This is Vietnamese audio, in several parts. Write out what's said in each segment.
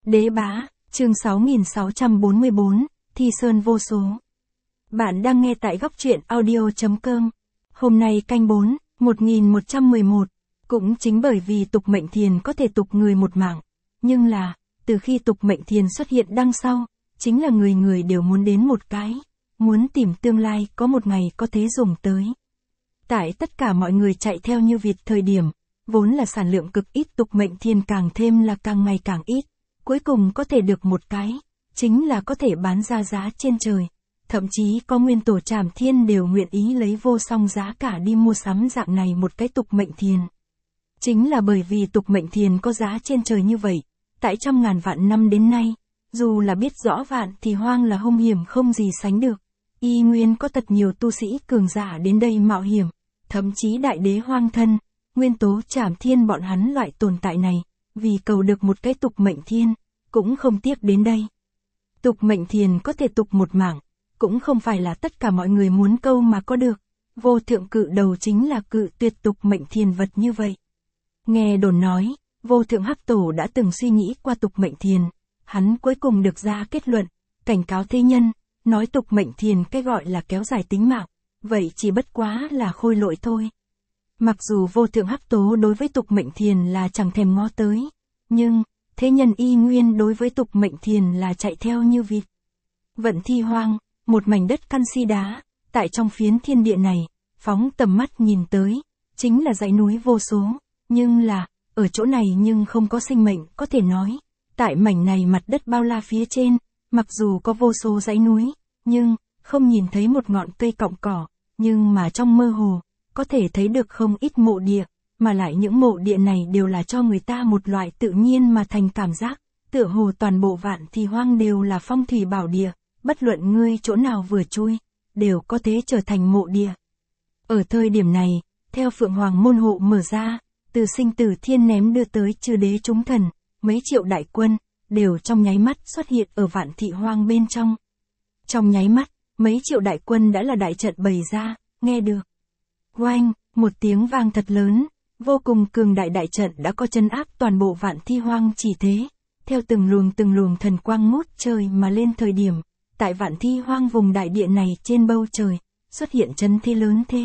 Đế bá, chương 6644, Thi Sơn vô số. Bạn đang nghe tại góc truyện audio.com. Hôm nay canh 4, 1111. Cũng chính bởi vì tục mệnh thiền có thể tục người một mạng. Nhưng là, từ khi tục mệnh thiền xuất hiện đằng sau, chính là người người đều muốn đến một cái. Muốn tìm tương lai có một ngày có thế dùng tới. Tại tất cả mọi người chạy theo như vịt thời điểm, vốn là sản lượng cực ít, tục mệnh thiền càng thêm là càng ngày càng ít. Cuối cùng có thể được một cái, chính là có thể bán ra giá trên trời. Thậm chí có nguyên tổ Trảm Thiên đều nguyện ý lấy vô song giá cả đi mua sắm dạng này một cái tục mệnh thiền. Chính là bởi vì tục mệnh thiền có giá trên trời như vậy, tại trăm ngàn vạn năm đến nay, dù là biết rõ Vạn Thì Hoang là hung hiểm không gì sánh được, y nguyên có thật nhiều tu sĩ cường giả đến đây mạo hiểm, thậm chí đại đế Hoang thân, nguyên tố Trảm Thiên bọn hắn loại tồn tại này, vì cầu được một cái tục mệnh thiên, cũng không tiếc đến đây. Tục mệnh thiền có thể tục một mảng, cũng không phải là tất cả mọi người muốn câu mà có được. Vô thượng cự đầu chính là cự tuyệt tục mệnh thiền vật như vậy. Nghe đồn nói, vô thượng Hắc Tổ đã từng suy nghĩ qua tục mệnh thiền, hắn cuối cùng được ra kết luận, cảnh cáo thế nhân, nói tục mệnh thiền cái gọi là kéo dài tính mạng, vậy chỉ bất quá là khôi lỗi thôi. Mặc dù vô thượng Hắc Tổ đối với tục mệnh thiền là chẳng thèm ngó tới, nhưng thế nhân y nguyên đối với tục mệnh thiền là chạy theo như vịt. Vận Thi Hoang, một mảnh đất canxi đá, tại trong phiến thiên địa này, phóng tầm mắt nhìn tới, chính là dãy núi vô số, nhưng là, ở chỗ này nhưng không có sinh mệnh, có thể nói, tại mảnh này mặt đất bao la phía trên, mặc dù có vô số dãy núi, nhưng, không nhìn thấy một ngọn cây cọng cỏ, nhưng mà trong mơ hồ, có thể thấy được không ít mộ địa, mà lại những mộ địa này đều là cho người ta một loại tự nhiên mà thành cảm giác, tựa hồ toàn bộ Vạn Thì Hoang đều là phong thủy bảo địa, bất luận ngươi chỗ nào vừa chui, đều có thể trở thành mộ địa. Ở thời điểm này, theo Phượng Hoàng môn hộ mở ra, từ sinh tử thiên ném đưa tới chư đế chúng thần, mấy triệu đại quân, đều trong nháy mắt xuất hiện ở Vạn Thị Hoang bên trong. Trong nháy mắt, mấy triệu đại quân đã là đại trận bày ra, nghe được. Oanh, một tiếng vang thật lớn, vô cùng cường đại đại trận đã có trấn áp toàn bộ Vạn Thi Hoang. Chỉ thế, theo từng luồng thần quang ngút trời mà lên thời điểm, tại Vạn Thi Hoang vùng đại địa này trên bầu trời, xuất hiện chấn thế lớn thế.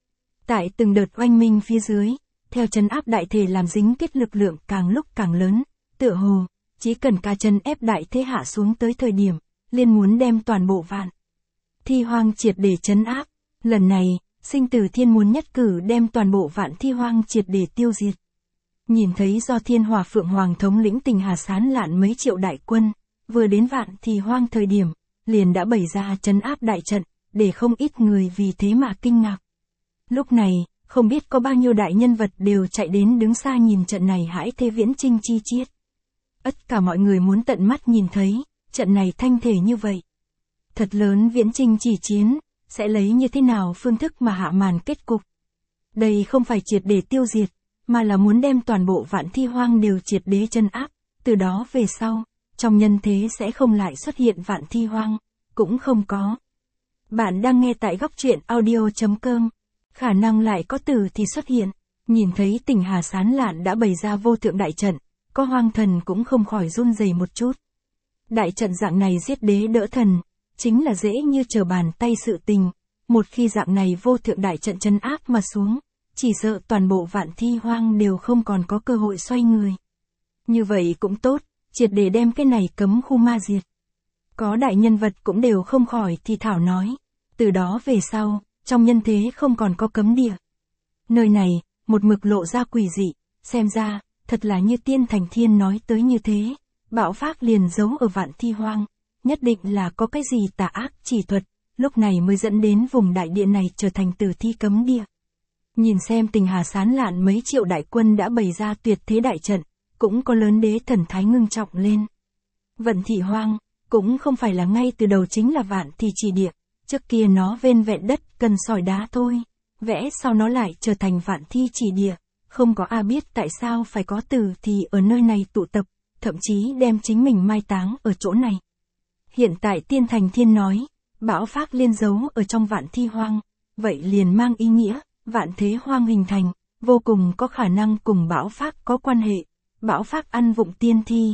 Tại từng đợt oanh minh phía dưới, theo trấn áp đại thể làm dính kết lực lượng càng lúc càng lớn, tựa hồ, chỉ cần ca chân ép đại thế hạ xuống tới thời điểm, liền muốn đem toàn bộ Vạn Thi Hoang triệt để trấn áp. Lần này, sinh tử thiên muốn nhất cử đem toàn bộ Vạn Thi Hoang triệt để tiêu diệt. Nhìn thấy do Thiên Hỏa Phượng Hoàng thống lĩnh Tình Hà Sán Lạn mấy triệu đại quân, vừa đến Vạn Thi Hoang thời điểm, liền đã bày ra trấn áp đại trận, để không ít người vì thế mà kinh ngạc. Lúc này, không biết có bao nhiêu đại nhân vật đều chạy đến đứng xa nhìn trận này hãi thế viễn trinh chi chiết. Tất cả mọi người muốn tận mắt nhìn thấy, trận này thanh thể như vậy. Thật lớn viễn trinh chỉ chiến, sẽ lấy như thế nào phương thức mà hạ màn kết cục. Đây không phải triệt để tiêu diệt, mà là muốn đem toàn bộ Vạn Thi Hoang đều triệt để chân áp, từ đó về sau, trong nhân thế sẽ không lại xuất hiện Vạn Thi Hoang, cũng không có. Bạn đang nghe tại góc truyện audio.com, khả năng lại có tử thì xuất hiện, nhìn thấy Tình Hà Sán Lạn đã bày ra vô thượng đại trận, có Hoang thần cũng không khỏi run rẩy một chút. Đại trận dạng này giết đế đỡ thần, chính là dễ như trở bàn tay sự tình, một khi dạng này vô thượng đại trận trấn áp mà xuống, chỉ sợ toàn bộ Vạn Thi Hoang đều không còn có cơ hội xoay người. Như vậy cũng tốt, triệt để đem cái này cấm khu ma diệt. Có đại nhân vật cũng đều không khỏi thì thảo nói, từ đó về sau, trong nhân thế không còn có cấm địa. Nơi này, một mực lộ ra quỷ dị, xem ra, thật là như Tiên Thành Thiên nói tới như thế, bạo phát liền giấu ở Vạn Thi Hoang, nhất định là có cái gì tà ác chỉ thuật, lúc này mới dẫn đến vùng đại địa này trở thành tử thi cấm địa. Nhìn xem Tình Hà Sán Lạn mấy triệu đại quân đã bày ra tuyệt thế đại trận, cũng có lớn đế thần thái ngưng trọng lên. Vận Thị Hoang, cũng không phải là ngay từ đầu chính là Vạn Thi chỉ địa, trước kia nó vên vẹn đất cần sỏi đá thôi, vẽ sau nó lại trở thành Vạn Thi chỉ địa, không có ai biết tại sao phải có tử thì ở nơi này tụ tập, thậm chí đem chính mình mai táng ở chỗ này. Hiện tại Tiên Thành Thiên nói, bão phát liên giấu ở trong Vạn Thi Hoang, vậy liền mang ý nghĩa, Vạn Thế Hoang hình thành, vô cùng có khả năng cùng bão phát có quan hệ, bão phát ăn vụng tiên thi,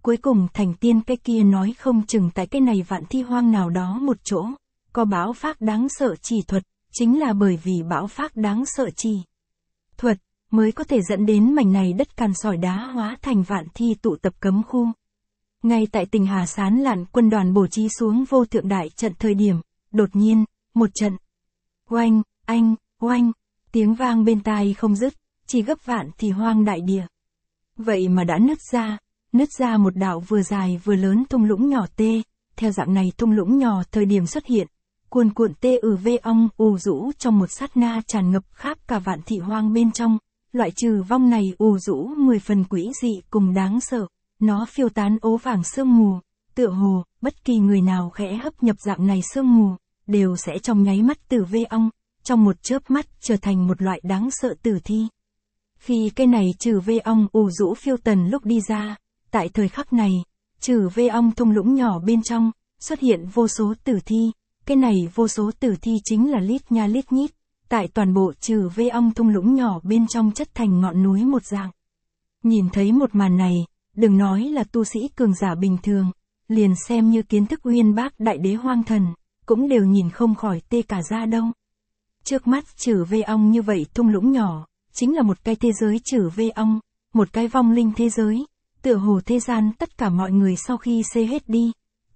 cuối cùng thành tiên cái kia nói không chừng tại cái này vạn thi hoang nào đó một chỗ, có bão phác đáng sợ chỉ thuật, chính là bởi vì bão phác đáng sợ chỉ thuật, mới có thể dẫn đến mảnh này đất cằn sỏi đá hóa thành vạn thi tụ tập cấm khu. Ngay tại Tỉnh Hà Sán Lạn quân đoàn bố trí xuống vô thượng đại trận thời điểm, đột nhiên, một trận oanh, oanh, tiếng vang bên tai không dứt, chỉ gấp vạn thì hoang đại địa. Vậy mà đã nứt ra một đạo vừa dài vừa lớn thung lũng nhỏ tê, theo dạng này thung lũng nhỏ thời điểm xuất hiện, cuồn cuộn tê vê ong ù rũ trong một sát na tràn ngập khắp cả vạn thị hoang bên trong, loại trừ vong này ù rũ 10 phần quỷ dị cùng đáng sợ, nó phiêu tán ố vàng sương mù, tựa hồ, bất kỳ người nào khẽ hấp nhập dạng này sương mù, đều sẽ trong nháy mắt tử vê ong, trong một chớp mắt trở thành một loại đáng sợ tử thi. Khi cái này trừ vê ong ù rũ phiêu tần lúc đi ra, tại thời khắc này, trừ vê ong thung lũng nhỏ bên trong, xuất hiện vô số tử thi, cái này vô số tử thi chính là lít nha lít nhít, tại toàn bộ trừ vê ong thung lũng nhỏ bên trong chất thành ngọn núi một dạng. Nhìn thấy một màn này, đừng nói là tu sĩ cường giả bình thường, liền xem như kiến thức uyên bác đại đế hoang thần, cũng đều nhìn không khỏi tê cả da đâu. Trước mắt trừ vê ong như vậy thung lũng nhỏ, chính là một cái thế giới trừ vê ong, một cái vong linh thế giới, tựa hồ thế gian tất cả mọi người sau khi xê hết đi,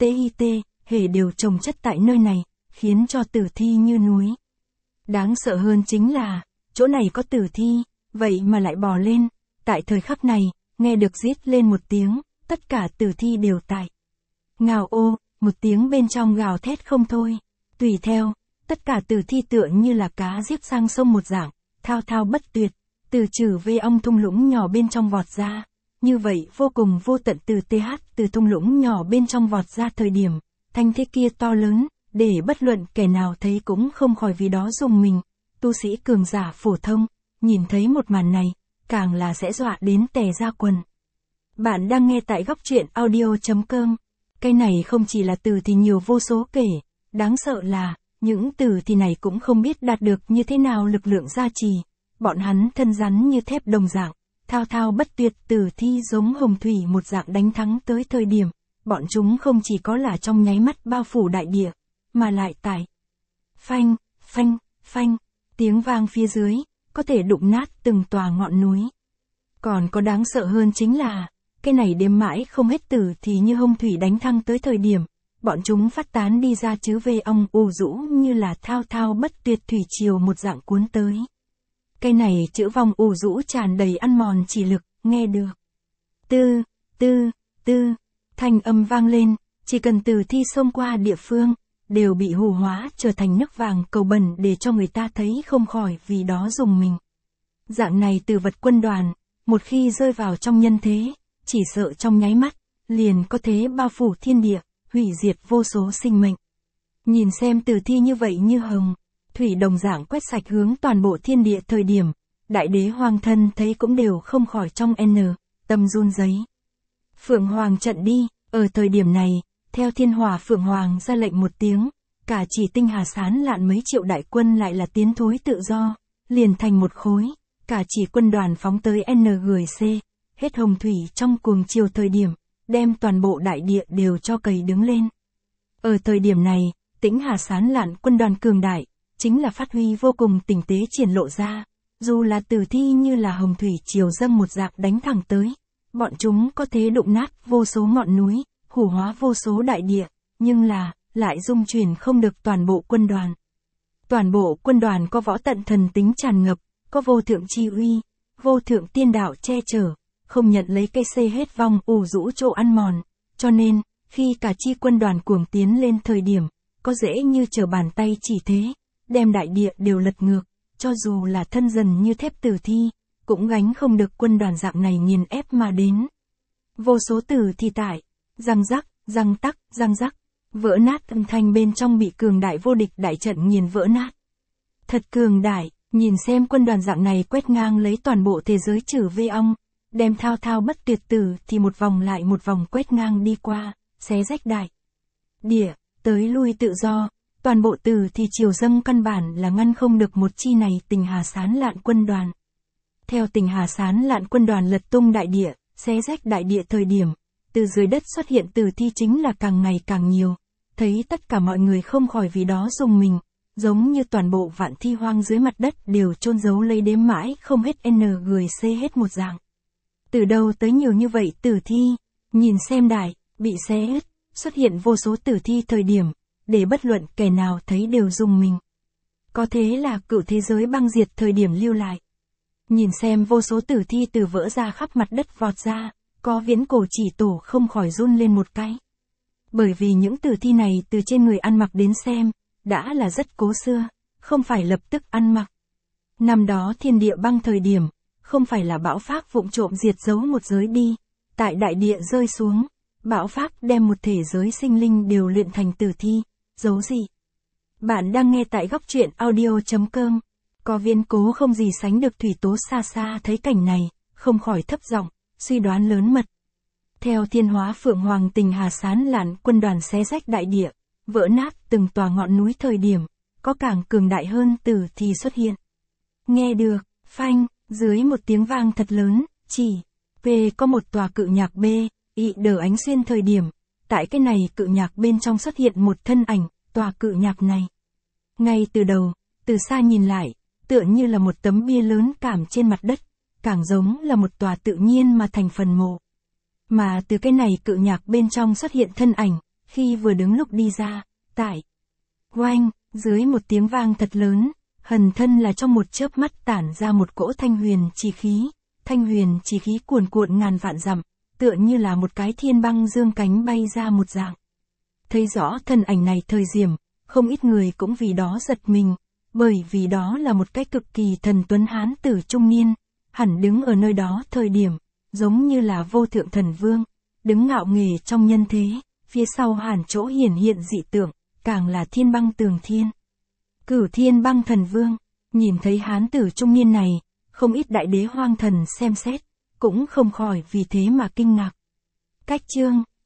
hề đều chồng chất tại nơi này, khiến cho tử thi như núi. Đáng sợ hơn chính là, chỗ này có tử thi, vậy mà lại bò lên, tại thời khắc này, nghe được rít lên một tiếng, tất cả tử thi đều tại. Ngào ô, một tiếng bên trong gào thét không thôi, tùy theo, tất cả tử thi tựa như là cá giết sang sông một dạng, thao thao bất tuyệt, từ trừ vê ong thung lũng nhỏ bên trong vọt ra. Như vậy vô cùng vô tận từ thung lũng nhỏ bên trong vọt ra thời điểm, thanh thế kia to lớn, để bất luận kẻ nào thấy cũng không khỏi vì đó rùng mình. Tu sĩ cường giả phổ thông, nhìn thấy một màn này, càng là sẽ dọa đến tè ra quần. Bạn đang nghe tại góc truyện audio.com. Cái này không chỉ là từ thì nhiều vô số kể, đáng sợ là, những từ thì này cũng không biết đạt được như thế nào lực lượng gia trì. Bọn hắn thân rắn như thép đồng dạng, thao thao bất tuyệt tử thi giống hồng thủy một dạng đánh thắng tới thời điểm, bọn chúng không chỉ có là trong nháy mắt bao phủ đại địa, mà lại tại phanh, tiếng vang phía dưới, có thể đụng nát từng tòa ngọn núi. Còn có đáng sợ hơn chính là, cái này đêm mãi không hết tử thì như hồng thủy đánh thăng tới thời điểm, bọn chúng phát tán đi ra chứ vê ong ù rũ như là thao thao bất tuyệt thủy triều một dạng cuốn tới. Cái này chữ vong ù rũ tràn đầy ăn mòn chỉ lực, nghe được. Tư, thanh âm vang lên, chỉ cần tử thi xông qua địa phương, đều bị hù hóa trở thành nước vàng cầu bẩn để cho người ta thấy không khỏi vì đó rùng mình. Dạng này từ vật quân đoàn, một khi rơi vào trong nhân thế, chỉ sợ trong nháy mắt, liền có thế bao phủ thiên địa, hủy diệt vô số sinh mệnh. Nhìn xem tử thi như vậy như hồng thủy đồng dạng quét sạch hướng toàn bộ thiên địa thời điểm, đại đế hoàng thân thấy cũng đều không khỏi trong tâm run rẩy. Phượng Hoàng trận đi, ở thời điểm này, theo Thiên Hỏa Phượng Hoàng ra lệnh một tiếng, cả chỉ Tinh Hà Sán Lạn mấy triệu đại quân lại là tiến thối tự do, liền thành một khối, cả chỉ quân đoàn phóng tới NGC, hết hồng thủy trong cuồng chiều thời điểm, đem toàn bộ đại địa đều cho cầy đứng lên. Ở thời điểm này, Tĩnh Hà Sán Lạn quân đoàn cường đại, chính là phát huy vô cùng tinh tế triển lộ ra, dù là tử thi như là hồng thủy chiều dâng một dạng đánh thẳng tới, bọn chúng có thể đụng nát vô số ngọn núi, hủ hóa vô số đại địa, nhưng là, lại dung chuyển không được toàn bộ quân đoàn. Toàn bộ quân đoàn có võ tận thần tính tràn ngập, có vô thượng chi uy, vô thượng tiên đạo che chở, không nhận lấy cây xê hết vong ù rũ chỗ ăn mòn, cho nên, khi cả chi quân đoàn cuồng tiến lên thời điểm, có dễ như trở bàn tay chỉ thế, đem đại địa đều lật ngược, cho dù là thân dần như thép tử thi, cũng gánh không được quân đoàn dạng này nghiền ép mà đến. Vô số tử thi tại, răng rắc, vỡ nát âm thanh bên trong bị cường đại vô địch đại trận nghiền vỡ nát. Thật cường đại, nhìn xem quân đoàn dạng này quét ngang lấy toàn bộ thế giới trừ vê ong, đem thao thao bất tuyệt tử thì một vòng lại một vòng quét ngang đi qua, xé rách đại địa, tới lui tự do, toàn bộ tử thì chiều dâng căn bản là ngăn không được một chi này Tỉnh Hà Sán Lạn quân đoàn. Theo Tỉnh Hà Sán Lạn quân đoàn lật tung đại địa, xé rách đại địa thời điểm, từ dưới đất xuất hiện tử thi chính là càng ngày càng nhiều, thấy tất cả mọi người không khỏi vì đó rùng mình, giống như toàn bộ vạn thi hoang dưới mặt đất đều chôn giấu lấy đếm mãi không hết NGC hết một dạng. Từ đâu tới nhiều như vậy tử thi, nhìn xem đài, bị xé ứt, xuất hiện vô số tử thi thời điểm, để bất luận kẻ nào thấy đều rùng mình. Có thế là cựu thế giới băng diệt thời điểm lưu lại. Nhìn xem vô số tử thi từ vỡ ra khắp mặt đất vọt ra, có viễn cổ chỉ tổ không khỏi run lên một cái. Bởi vì những tử thi này từ trên người ăn mặc đến xem, đã là rất cố xưa, không phải lập tức ăn mặc. Năm đó thiên địa băng thời điểm, không phải là bão pháp vụng trộm diệt giấu một giới đi, tại đại địa rơi xuống, bão pháp đem một thể giới sinh linh đều luyện thành tử thi, giấu gì? Bạn đang nghe tại góc truyện audio.com. Có viên cố không gì sánh được thủy tố xa xa thấy cảnh này, không khỏi thấp giọng, suy đoán lớn mật. Theo thiên hóa phượng hoàng tình hà sán lạn quân đoàn xé rách đại địa, vỡ nát từng tòa ngọn núi thời điểm, có càng cường đại hơn tử thi xuất hiện. Nghe được, phanh, dưới một tiếng vang thật lớn, chỉ, P có một tòa cự nhạc B, ị đờ ánh xuyên thời điểm, tại cái này cự nhạc bên trong xuất hiện một thân ảnh, tòa cự nhạc này. Ngay từ đầu, từ xa nhìn lại, tựa như là một tấm bia lớn cảm trên mặt đất, càng giống là một tòa tự nhiên mà thành phần mộ. Mà từ cái này cự nhạc bên trong xuất hiện thân ảnh, khi vừa đứng lúc đi ra, tại oanh, dưới một tiếng vang thật lớn, hần thân là trong một chớp mắt tản ra một cỗ thanh huyền chỉ khí cuồn cuộn ngàn vạn dặm, tựa như là một cái thiên băng dương cánh bay ra một dạng. Thấy rõ thân ảnh này thời điểm, không ít người cũng vì đó giật mình, bởi vì đó là một cái cực kỳ thần tuấn hán tử trung niên, hẳn đứng ở nơi đó thời điểm, giống như là vô thượng thần vương, đứng ngạo nghễ trong nhân thế, phía sau hàn chỗ hiển hiện dị tượng, càng là thiên băng tường thiên. Cửu thiên băng thần vương, nhìn thấy hán tử trung niên này, không ít đại đế hoang thần xem xét, cũng không khỏi vì thế mà kinh ngạc. Cách chương,